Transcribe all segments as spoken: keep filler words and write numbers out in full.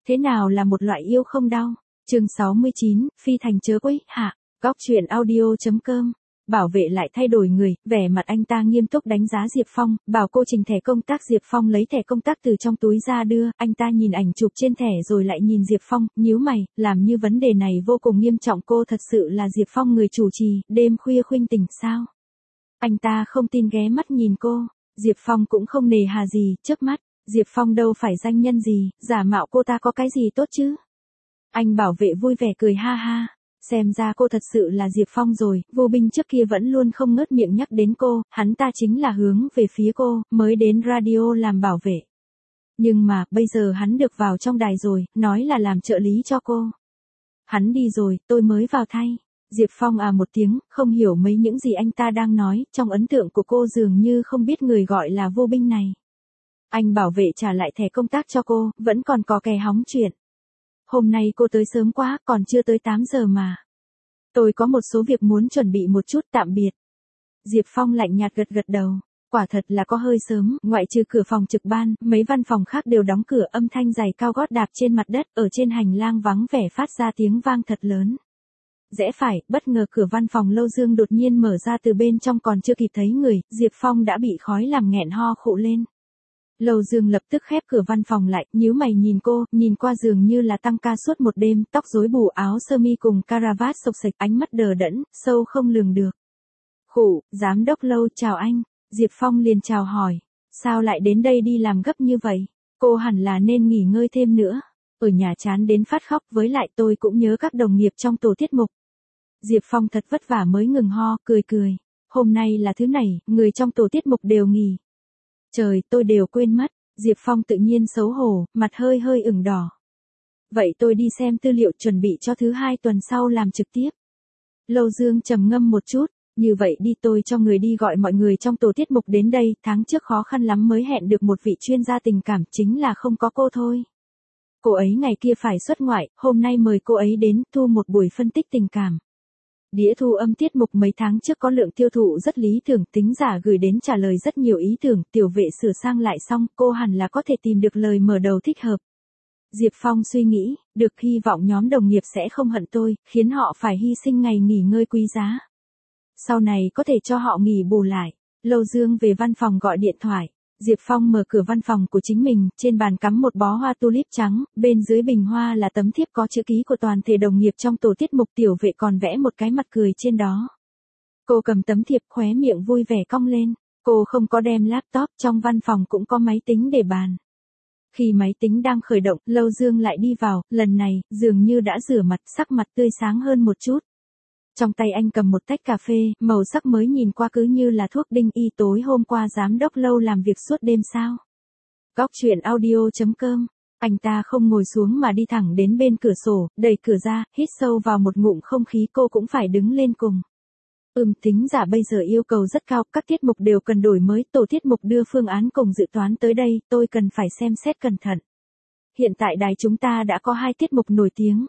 Thế nào là một loại yêu không đau? Chương sáu mươi chín, phi thành chớ quấy, hạ. Góc truyện audio.com. Bảo vệ lại thay đổi người, vẻ mặt anh ta nghiêm túc đánh giá Diệp Phong, bảo cô trình thẻ công tác. Diệp Phong lấy thẻ công tác từ trong túi ra đưa, anh ta nhìn ảnh chụp trên thẻ rồi lại nhìn Diệp Phong, nhíu mày, làm như vấn đề này vô cùng nghiêm trọng. Cô thật sự là Diệp Phong người chủ trì, đêm khuya khuynh tỉnh sao? Anh ta không tin ghé mắt nhìn cô, Diệp Phong cũng không nề hà gì, chớp mắt, Diệp Phong đâu phải danh nhân gì, giả mạo cô ta có cái gì tốt chứ? Anh bảo vệ vui vẻ cười ha ha. Xem ra cô thật sự là Diệp Phong rồi, Vô Binh trước kia vẫn luôn không ngớt miệng nhắc đến cô, hắn ta chính là hướng về phía cô, mới đến radio làm bảo vệ. Nhưng mà, bây giờ hắn được vào trong đài rồi, nói là làm trợ lý cho cô. Hắn đi rồi, tôi mới vào thay. Diệp Phong à một tiếng, không hiểu mấy những gì anh ta đang nói, trong ấn tượng của cô dường như không biết người gọi là Vô Binh này. Anh bảo vệ trả lại thẻ công tác cho cô, vẫn còn có kè hóng chuyện. Hôm nay cô tới sớm quá, còn chưa tới tám giờ mà. Tôi có một số việc muốn chuẩn bị một chút, tạm biệt. Diệp Phong lạnh nhạt gật gật đầu. Quả thật là có hơi sớm, ngoại trừ cửa phòng trực ban, mấy văn phòng khác đều đóng cửa, âm thanh giày cao gót đạp trên mặt đất, ở trên hành lang vắng vẻ phát ra tiếng vang thật lớn. Rẽ phải, bất ngờ cửa văn phòng Lâu Dương đột nhiên mở ra, từ bên trong còn chưa kịp thấy người, Diệp Phong đã bị khói làm nghẹn ho khụ lên. Lâu Dương lập tức khép cửa văn phòng lại, nhíu mày nhìn cô, nhìn qua dường như là tăng ca suốt một đêm, tóc rối bù, áo sơ mi cùng caravat xộc xệch, ánh mắt đờ đẫn, sâu không lường được. Khụ, giám đốc Lâu chào anh. Diệp Phong liền chào hỏi, sao lại đến đây đi làm gấp như vậy? Cô hẳn là nên nghỉ ngơi thêm nữa. Ở nhà chán đến phát khóc, với lại tôi cũng nhớ các đồng nghiệp trong tổ tiết mục. Diệp Phong thật vất vả mới ngừng ho, cười cười. Hôm nay là thứ này, người trong tổ tiết mục đều nghỉ. Trời, tôi đều quên mất. Diệp Phong tự nhiên xấu hổ, mặt hơi hơi ửng đỏ. Vậy tôi đi xem tư liệu chuẩn bị cho thứ hai tuần sau làm trực tiếp. Lâu Dương trầm ngâm một chút. Như vậy đi, tôi cho người đi gọi mọi người trong tổ tiết mục đến đây, tháng trước khó khăn lắm mới hẹn được một vị chuyên gia tình cảm, chính là không có cô thôi. Cô ấy ngày kia phải xuất ngoại, hôm nay mời cô ấy đến, thu một buổi phân tích tình cảm. Đĩa thu âm tiết mục mấy tháng trước có lượng tiêu thụ rất lý tưởng, tính giả gửi đến trả lời rất nhiều ý tưởng, tiểu vệ sửa sang lại xong, cô hẳn là có thể tìm được lời mở đầu thích hợp. Diệp Phong suy nghĩ, được, hy vọng nhóm đồng nghiệp sẽ không hận tôi, khiến họ phải hy sinh ngày nghỉ ngơi quý giá. Sau này có thể cho họ nghỉ bù lại. Lâu Dương về văn phòng gọi điện thoại. Diệp Phong mở cửa văn phòng của chính mình, trên bàn cắm một bó hoa tulip trắng, bên dưới bình hoa là tấm thiếp có chữ ký của toàn thể đồng nghiệp trong tổ tiết mục, tiểu vệ còn vẽ một cái mặt cười trên đó. Cô cầm tấm thiệp, khóe miệng vui vẻ cong lên. Cô không có đem laptop, trong văn phòng cũng có máy tính để bàn. Khi máy tính đang khởi động, Lâu Dương lại đi vào, lần này, dường như đã rửa mặt, sắc mặt tươi sáng hơn một chút. Trong tay anh cầm một tách cà phê, màu sắc mới nhìn qua cứ như là thuốc đinh y. Tối hôm qua giám đốc Lâu làm việc suốt đêm sao? Góc truyện audio.com. Anh ta không ngồi xuống mà đi thẳng đến bên cửa sổ, đẩy cửa ra, hít sâu vào một ngụm không khí. Cô cũng phải đứng lên cùng. Ừm, tính giả bây giờ yêu cầu rất cao, các tiết mục đều cần đổi mới, tổ tiết mục đưa phương án cùng dự toán tới đây, tôi cần phải xem xét cẩn thận. Hiện tại đài chúng ta đã có hai tiết mục nổi tiếng.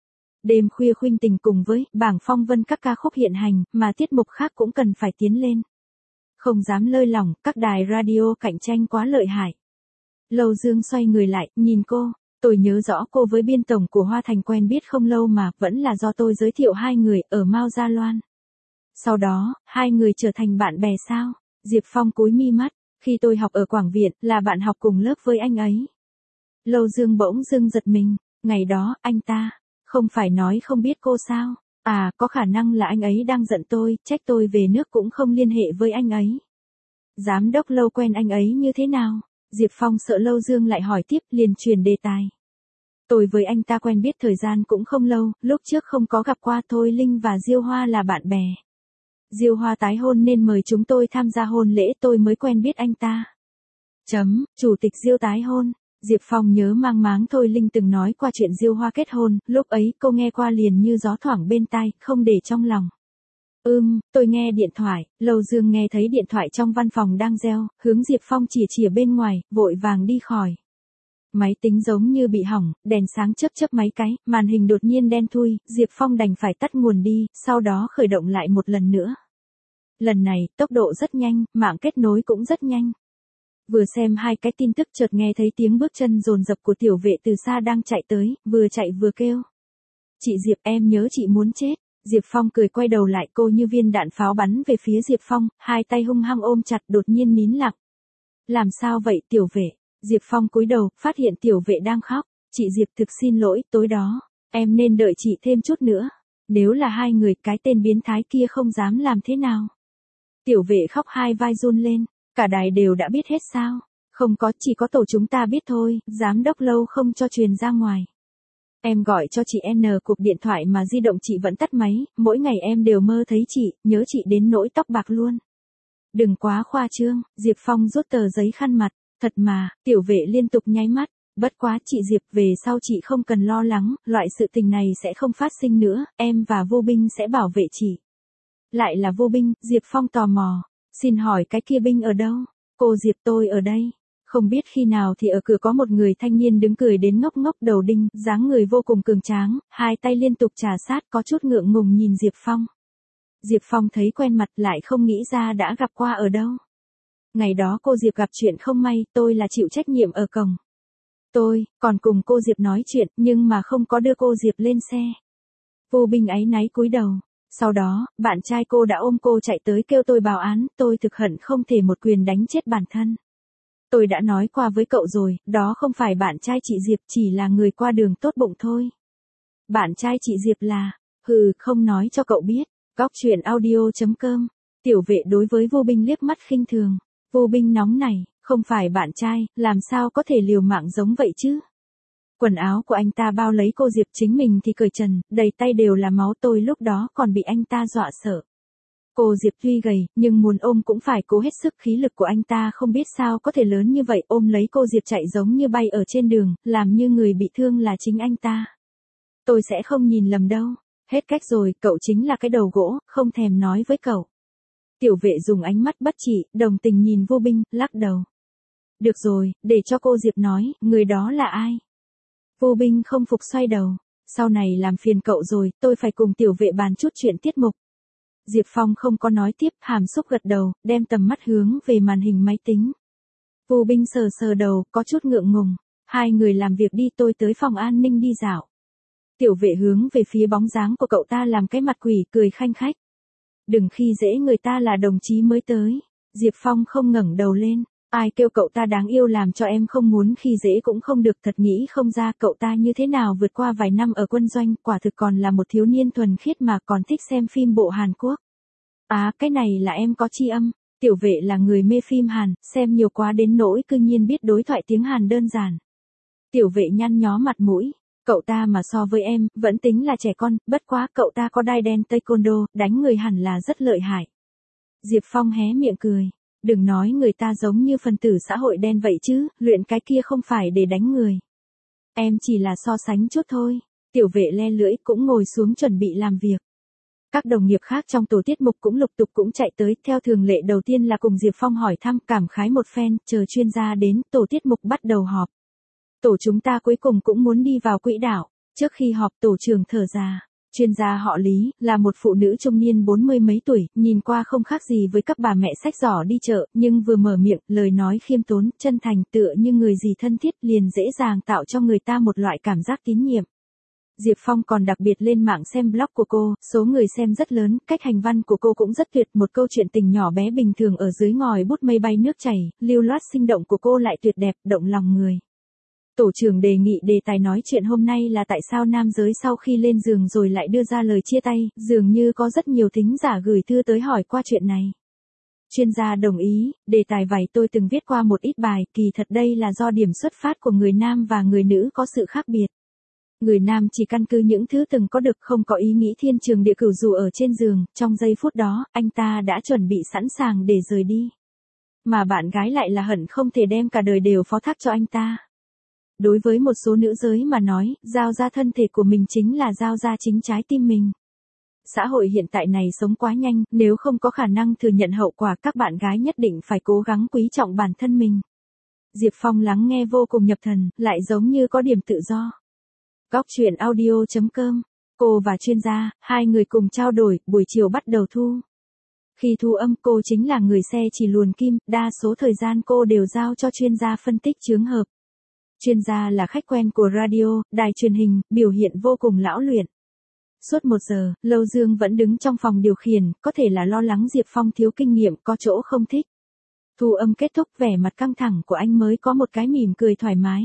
Đêm khuya khuynh tình cùng với bảng phong vân các ca khúc hiện hành, mà tiết mục khác cũng cần phải tiến lên. Không dám lơi lỏng, các đài radio cạnh tranh quá lợi hại. Lâu Dương xoay người lại, nhìn cô, tôi nhớ rõ cô với biên tổng của Hoa Thành quen biết không lâu mà, vẫn là do tôi giới thiệu hai người ở Mao Gia Loan. Sau đó, hai người trở thành bạn bè sao? Diệp Phong cúi mi mắt, khi tôi học ở Quảng Viện, là bạn học cùng lớp với anh ấy. Lâu Dương bỗng dưng giật mình, ngày đó, anh ta không phải nói không biết cô sao? À, có khả năng là anh ấy đang giận tôi, trách tôi về nước cũng không liên hệ với anh ấy. Giám đốc Lâu quen anh ấy như thế nào? Diệp Phong sợ Lâu Dương lại hỏi tiếp, liền chuyển đề tài. Tôi với anh ta quen biết thời gian cũng không lâu, lúc trước không có gặp qua, Thôi Linh và Diêu Hoa là bạn bè. Diêu Hoa tái hôn nên mời chúng tôi tham gia hôn lễ, tôi mới quen biết anh ta. Chấm, chủ tịch Diêu tái hôn. Diệp Phong nhớ mang máng Thôi Linh từng nói qua chuyện Diêu Hoa kết hôn, lúc ấy cô nghe qua liền như gió thoảng bên tai, không để trong lòng. Ừm, tôi nghe điện thoại. Lâu Dương nghe thấy điện thoại trong văn phòng đang reo, hướng Diệp Phong chỉ chỉ bên ngoài, vội vàng đi khỏi. Máy tính giống như bị hỏng, đèn sáng chớp chớp mấy cái, màn hình đột nhiên đen thui, Diệp Phong đành phải tắt nguồn đi, sau đó khởi động lại một lần nữa. Lần này, tốc độ rất nhanh, mạng kết nối cũng rất nhanh. Vừa xem hai cái tin tức chợt nghe thấy tiếng bước chân dồn dập của tiểu vệ từ xa đang chạy tới, vừa chạy vừa kêu. Chị Diệp, em nhớ chị muốn chết. Diệp Phong cười quay đầu lại, cô như viên đạn pháo bắn về phía Diệp Phong, hai tay hung hăng ôm chặt, đột nhiên nín lặng. Làm sao vậy tiểu vệ? Diệp Phong cúi đầu, phát hiện tiểu vệ đang khóc. Chị Diệp thực xin lỗi, tối đó, em nên đợi chị thêm chút nữa. Nếu là hai người, cái tên biến thái kia không dám làm thế nào. Tiểu vệ khóc hai vai run lên, cả đài đều đã biết hết sao? Không có, chỉ có tổ chúng ta biết thôi, giám đốc lâu không cho truyền ra ngoài. Em gọi cho chị N cuộc điện thoại mà di động chị vẫn tắt máy, mỗi ngày em đều mơ thấy chị, nhớ chị đến nỗi tóc bạc luôn. Đừng quá khoa trương, Diệp Phong rút tờ giấy khăn mặt, thật mà, tiểu vệ liên tục nháy mắt, bất quá chị Diệp, về sau chị không cần lo lắng, loại sự tình này sẽ không phát sinh nữa, em và Vô Binh sẽ bảo vệ chị. Lại là Vô Binh, Diệp Phong tò mò, xin hỏi cái kia Binh ở đâu? Cô Diệp, tôi ở đây. Không biết khi nào thì ở cửa có một người thanh niên đứng cười đến ngốc ngốc đầu đinh, dáng người vô cùng cường tráng, hai tay liên tục trà sát, có chút ngượng ngùng nhìn Diệp Phong. Diệp Phong thấy quen mặt lại không nghĩ ra đã gặp qua ở đâu. Ngày đó cô Diệp gặp chuyện không may, tôi là chịu trách nhiệm ở cổng. Tôi, còn cùng cô Diệp nói chuyện, nhưng mà không có đưa cô Diệp lên xe. Vô Binh áy náy cúi đầu. Sau đó, bạn trai cô đã ôm cô chạy tới kêu tôi báo án, tôi thực hận không thể một quyền đánh chết bản thân. Tôi đã nói qua với cậu rồi, đó không phải bạn trai chị Diệp, chỉ là người qua đường tốt bụng thôi. Bạn trai chị Diệp là, hừ, không nói cho cậu biết. Góc truyện audio chấm com. Tiểu vệ đối với Vô Binh liếc mắt khinh thường. Vô Binh nóng này, không phải bạn trai, làm sao có thể liều mạng giống vậy chứ? Quần áo của anh ta bao lấy cô Diệp, chính mình thì cởi trần, đầy tay đều là máu, tôi lúc đó còn bị anh ta dọa sợ. Cô Diệp tuy gầy, nhưng muốn ôm cũng phải cố hết sức, khí lực của anh ta không biết sao có thể lớn như vậy, ôm lấy cô Diệp chạy giống như bay ở trên đường, làm như người bị thương là chính anh ta. Tôi sẽ không nhìn lầm đâu. Hết cách rồi, cậu chính là cái đầu gỗ, không thèm nói với cậu. Tiểu vệ dùng ánh mắt bất trị, đồng tình nhìn Vô Binh, lắc đầu. Được rồi, để cho cô Diệp nói, người đó là ai? Vô Binh không phục xoay đầu. Sau này làm phiền cậu rồi, tôi phải cùng tiểu vệ bàn chút chuyện tiết mục. Diệp Phong không có nói tiếp, hàm xúc gật đầu, đem tầm mắt hướng về màn hình máy tính. Vô Binh sờ sờ đầu, có chút ngượng ngùng. Hai người làm việc đi, tôi tới phòng an ninh đi dạo. Tiểu vệ hướng về phía bóng dáng của cậu ta làm cái mặt quỷ, cười khanh khách. Đừng khi dễ người ta là đồng chí mới tới. Diệp Phong không ngẩng đầu lên. Ai kêu cậu ta đáng yêu, làm cho em không muốn khi dễ cũng không được, thật nghĩ không ra cậu ta như thế nào vượt qua vài năm ở quân doanh, quả thực còn là một thiếu niên thuần khiết mà còn thích xem phim bộ Hàn Quốc. À, cái này là em có tri âm. Tiểu vệ là người mê phim Hàn, xem nhiều quá đến nỗi cư nhiên biết đối thoại tiếng Hàn đơn giản. Tiểu vệ nhăn nhó mặt mũi. Cậu ta mà so với em, vẫn tính là trẻ con, bất quá cậu ta có đai đen taekwondo, đánh người hẳn là rất lợi hại. Diệp Phong hé miệng cười. Đừng nói người ta giống như phần tử xã hội đen vậy chứ, luyện cái kia không phải để đánh người. Em chỉ là so sánh chút thôi. Tiểu vệ le lưỡi cũng ngồi xuống chuẩn bị làm việc. Các đồng nghiệp khác trong tổ tiết mục cũng lục tục cũng chạy tới, theo thường lệ đầu tiên là cùng Diệp Phong hỏi thăm, cảm khái một phen, chờ chuyên gia đến, tổ tiết mục bắt đầu họp. Tổ chúng ta cuối cùng cũng muốn đi vào quỹ đạo. Trước khi họp, tổ trưởng thở ra. Chuyên gia họ Lý, là một phụ nữ trung niên bốn mươi mấy tuổi, nhìn qua không khác gì với các bà mẹ xách giỏ đi chợ, nhưng vừa mở miệng, lời nói khiêm tốn, chân thành, tựa như người gì thân thiết, liền dễ dàng tạo cho người ta một loại cảm giác tín nhiệm. Diệp Phong còn đặc biệt lên mạng xem blog của cô, số người xem rất lớn, cách hành văn của cô cũng rất tuyệt, một câu chuyện tình nhỏ bé bình thường ở dưới ngòi bút mây bay nước chảy, lưu loát sinh động của cô lại tuyệt đẹp, động lòng người. Tổ trưởng đề nghị đề tài nói chuyện hôm nay là tại sao nam giới sau khi lên giường rồi lại đưa ra lời chia tay, dường như có rất nhiều thính giả gửi thư tới hỏi qua chuyện này. Chuyên gia đồng ý, đề tài vảy tôi từng viết qua một ít bài, kỳ thật đây là do điểm xuất phát của người nam và người nữ có sự khác biệt. Người nam chỉ căn cứ những thứ từng có được, không có ý nghĩ thiên trường địa cửu, dù ở trên giường, trong giây phút đó, anh ta đã chuẩn bị sẵn sàng để rời đi. Mà bạn gái lại là hận không thể đem cả đời đều phó thác cho anh ta. Đối với một số nữ giới mà nói, giao ra thân thể của mình chính là giao ra chính trái tim mình. Xã hội hiện tại này sống quá nhanh, nếu không có khả năng thừa nhận hậu quả, các bạn gái nhất định phải cố gắng quý trọng bản thân mình. Diệp Phong lắng nghe vô cùng nhập thần, lại giống như có điểm tự do. Góc truyện audio chấm com. Cô và chuyên gia, hai người cùng trao đổi, buổi chiều bắt đầu thu. Khi thu âm cô chính là người xe chỉ luồn kim, đa số thời gian cô đều giao cho chuyên gia phân tích chướng hợp. Chuyên gia là khách quen của radio, đài truyền hình, biểu hiện vô cùng lão luyện. Suốt một giờ, Lâu Dương vẫn đứng trong phòng điều khiển, có thể là lo lắng Diệp Phong thiếu kinh nghiệm, có chỗ không thích. Thu âm kết thúc, vẻ mặt căng thẳng của anh mới có một cái mỉm cười thoải mái.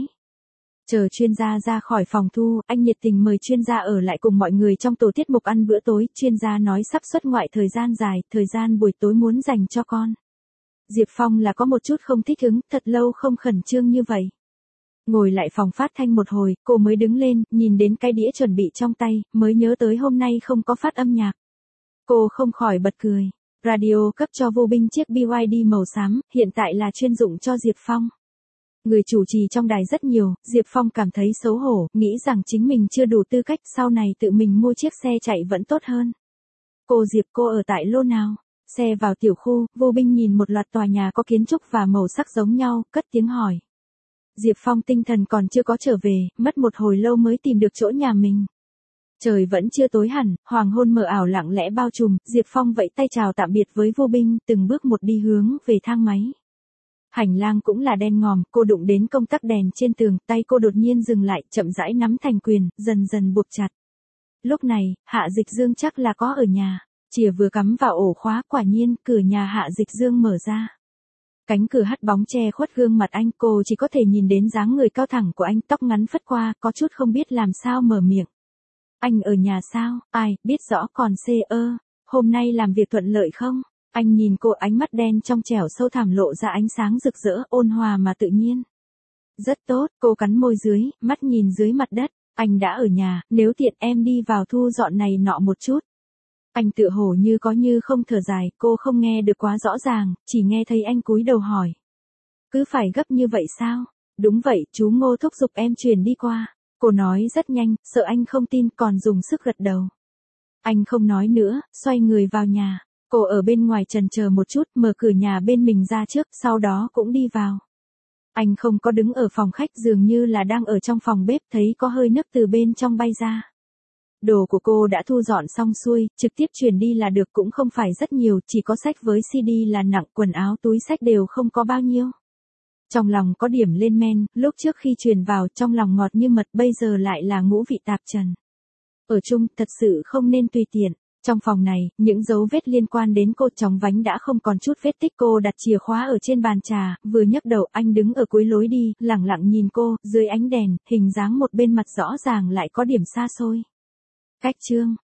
Chờ chuyên gia ra khỏi phòng thu, anh nhiệt tình mời chuyên gia ở lại cùng mọi người trong tổ tiết mục ăn bữa tối. Chuyên gia nói sắp xuất ngoại thời gian dài, thời gian buổi tối muốn dành cho con. Diệp Phong là có một chút không thích ứng, thật lâu không khẩn trương như vậy. Ngồi lại phòng phát thanh một hồi, cô mới đứng lên, nhìn đến cái đĩa chuẩn bị trong tay, mới nhớ tới hôm nay không có phát âm nhạc. Cô không khỏi bật cười. Radio cấp cho Vô Binh chiếc bê i đê màu xám, hiện tại là chuyên dụng cho Diệp Phong. Người chủ trì trong đài rất nhiều, Diệp Phong cảm thấy xấu hổ, nghĩ rằng chính mình chưa đủ tư cách, sau này tự mình mua chiếc xe chạy vẫn tốt hơn. Cô Diệp, cô ở tại lô nào? Xe vào tiểu khu, Vô Binh nhìn một loạt tòa nhà có kiến trúc và màu sắc giống nhau, cất tiếng hỏi. Diệp Phong tinh thần còn chưa có trở về, mất một hồi lâu mới tìm được chỗ nhà mình. Trời vẫn chưa tối hẳn, hoàng hôn mờ ảo lặng lẽ bao trùm, Diệp Phong vẫy tay chào tạm biệt với Vô Binh, từng bước một đi hướng về thang máy. Hành lang cũng là đen ngòm, cô đụng đến công tắc đèn trên tường, tay cô đột nhiên dừng lại, chậm rãi nắm thành quyền, dần dần buộc chặt. Lúc này, Hạ Dịch Dương chắc là có ở nhà, chìa vừa cắm vào ổ khóa, quả nhiên, cửa nhà Hạ Dịch Dương mở ra. Cánh cửa hắt bóng che khuất gương mặt anh, cô chỉ có thể nhìn đến dáng người cao thẳng của anh, tóc ngắn phất qua, có chút không biết làm sao mở miệng. Anh ở nhà sao? Ai, biết rõ còn xê ơ, hôm nay làm việc thuận lợi không? Anh nhìn cô, ánh mắt đen trong trẻo sâu thẳm lộ ra ánh sáng rực rỡ, ôn hòa mà tự nhiên. Rất tốt, cô cắn môi dưới, mắt nhìn dưới mặt đất. Anh đã ở nhà, nếu tiện em đi vào thu dọn này nọ một chút. Anh tựa hồ như có như không thở dài, cô không nghe được quá rõ ràng, chỉ nghe thấy anh cúi đầu hỏi. Cứ phải gấp như vậy sao? Đúng vậy, chú Ngô thúc giục em truyền đi qua. Cô nói rất nhanh, sợ anh không tin, còn dùng sức gật đầu. Anh không nói nữa, xoay người vào nhà. Cô ở bên ngoài chần chờ một chút, mở cửa nhà bên mình ra trước, sau đó cũng đi vào. Anh không có đứng ở phòng khách, dường như là đang ở trong phòng bếp, thấy có hơi nước từ bên trong bay ra. Đồ của cô đã thu dọn xong xuôi, trực tiếp chuyển đi là được, cũng không phải rất nhiều, chỉ có sách với xê đê là nặng, quần áo túi sách đều không có bao nhiêu. Trong lòng có điểm lên men, lúc trước khi truyền vào, trong lòng ngọt như mật, bây giờ lại là ngũ vị tạp trần. Ở chung, thật sự không nên tùy tiện. Trong phòng này, những dấu vết liên quan đến cô chóng vánh đã không còn chút vết tích. Cô đặt chìa khóa ở trên bàn trà, vừa nhấc đầu, anh đứng ở cuối lối đi, lẳng lặng nhìn cô, dưới ánh đèn, hình dáng một bên mặt rõ ràng lại có điểm xa xôi. Cách chương